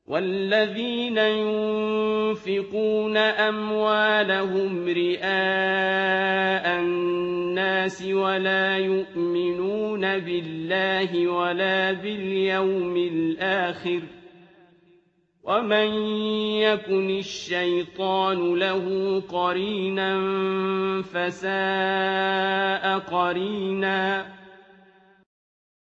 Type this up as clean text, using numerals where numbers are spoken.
وَالَّذِينَ يُنفِقُونَ أَمْوَالَهُمْ رِئَاءَ النَّاسِ وَلَا يُؤْمِنُونَ بِاللَّهِ وَلَا بِالْيَوْمِ الْآخِرِ ۗ وَمَن يَكُنِ الشَّيْطَانُ لَهُ قَرِينًا فَسَاءَ قَرِينًا